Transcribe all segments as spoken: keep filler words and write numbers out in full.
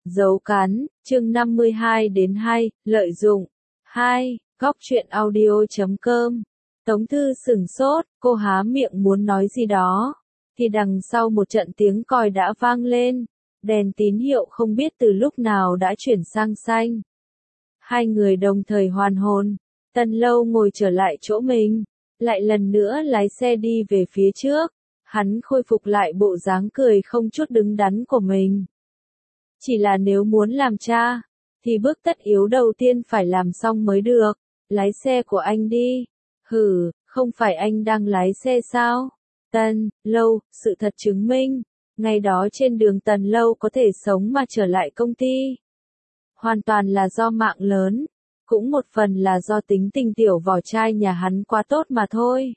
Dấu cắn, chương năm mươi hai đến hai, lợi dụng. hai. Góc truyện audio chấm com. Tống Thư sửng sốt, cô há miệng muốn nói gì đó. Thì đằng sau một trận tiếng còi đã vang lên. Đèn tín hiệu không biết từ lúc nào đã chuyển sang xanh. Hai người đồng thời hoàn hồn. Tần Lâu ngồi trở lại chỗ mình. Lại lần nữa lái xe đi về phía trước. Hắn khôi phục lại bộ dáng cười không chút đứng đắn của mình. Chỉ là nếu muốn làm cha, thì bước tất yếu đầu tiên phải làm xong mới được. Lái xe của anh đi. Hừ, không phải anh đang lái xe sao? Tần Lâu, sự thật chứng minh, ngày đó trên đường Tần Lâu có thể sống mà trở lại công ty. Hoàn toàn là do mạng lớn, cũng một phần là do tính tình tiểu vỏ trai nhà hắn quá tốt mà thôi.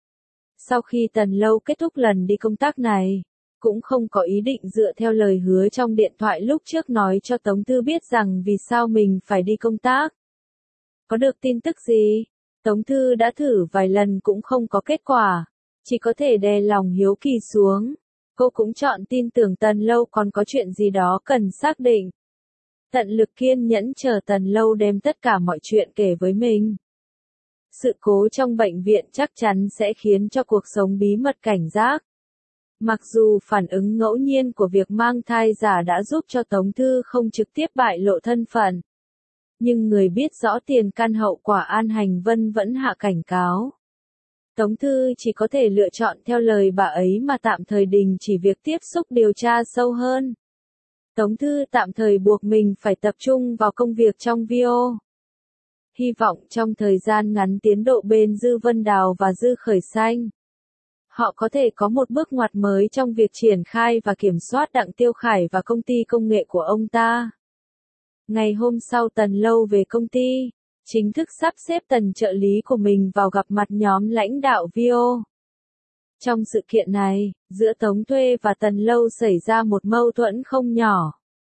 Sau khi Tần Lâu kết thúc lần đi công tác này, cũng không có ý định dựa theo lời hứa trong điện thoại lúc trước nói cho Tống Thư biết rằng vì sao mình phải đi công tác. Có được tin tức gì? Tống Thư đã thử vài lần cũng không có kết quả, chỉ có thể đè lòng hiếu kỳ xuống. Cô cũng chọn tin tưởng Tần Lâu còn có chuyện gì đó cần xác định. Tận lực kiên nhẫn chờ Tần Lâu đem tất cả mọi chuyện kể với mình. Sự cố trong bệnh viện chắc chắn sẽ khiến cho cuộc sống bí mật cảnh giác. Mặc dù phản ứng ngẫu nhiên của việc mang thai giả đã giúp cho Tống Thư không trực tiếp bại lộ thân phận. Nhưng người biết rõ tiền căn hậu quả An Hành Vân vẫn hạ cảnh cáo. Tống Thư chỉ có thể lựa chọn theo lời bà ấy mà tạm thời đình chỉ việc tiếp xúc điều tra sâu hơn. Tống Thư tạm thời buộc mình phải tập trung vào công việc trong video. Hy vọng trong thời gian ngắn tiến độ bên Dư Vân Đào và Dư Khởi Xanh, họ có thể có một bước ngoặt mới trong việc triển khai và kiểm soát Đặng Tiêu Khải và công ty công nghệ của ông ta. Ngày hôm sau Tần Lâu về công ty, chính thức sắp xếp Tần trợ lý của mình vào gặp mặt nhóm lãnh đạo video. Trong sự kiện này, giữa Tống Thuê và Tần Lâu xảy ra một mâu thuẫn không nhỏ.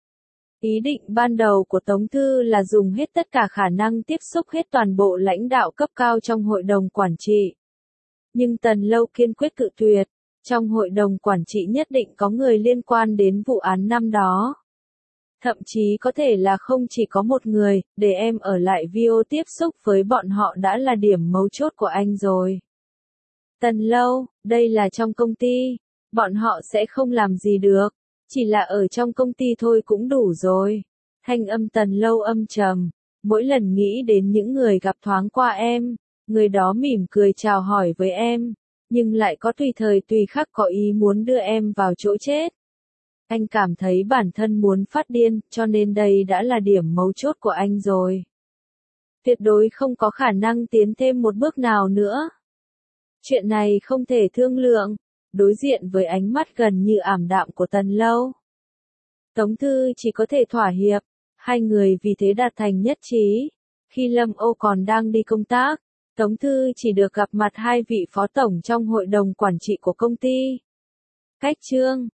Ý định ban đầu của Tống Thư là dùng hết tất cả khả năng tiếp xúc hết toàn bộ lãnh đạo cấp cao trong hội đồng quản trị. Nhưng Tần Lâu kiên quyết cự tuyệt, trong hội đồng quản trị nhất định có người liên quan đến vụ án năm đó. Thậm chí có thể là không chỉ có một người, để em ở lại video tiếp xúc với bọn họ đã là điểm mấu chốt của anh rồi. Tần Lâu, đây là trong công ty, bọn họ sẽ không làm gì được, chỉ là ở trong công ty thôi cũng đủ rồi. Thanh âm Tần Lâu âm trầm, mỗi lần nghĩ đến những người gặp thoáng qua em, người đó mỉm cười chào hỏi với em, nhưng lại có tùy thời tùy khắc có ý muốn đưa em vào chỗ chết. Anh cảm thấy bản thân muốn phát điên, cho nên đây đã là điểm mấu chốt của anh rồi. Tuyệt đối không có khả năng tiến thêm một bước nào nữa. Chuyện này không thể thương lượng, đối diện với ánh mắt gần như ảm đạm của Tần Lâu. Tống Thư chỉ có thể thỏa hiệp, hai người vì thế đạt thành nhất trí. Khi Lâm Ô còn đang đi công tác, Tống Thư chỉ được gặp mặt hai vị phó tổng trong hội đồng quản trị của công ty. Cách chương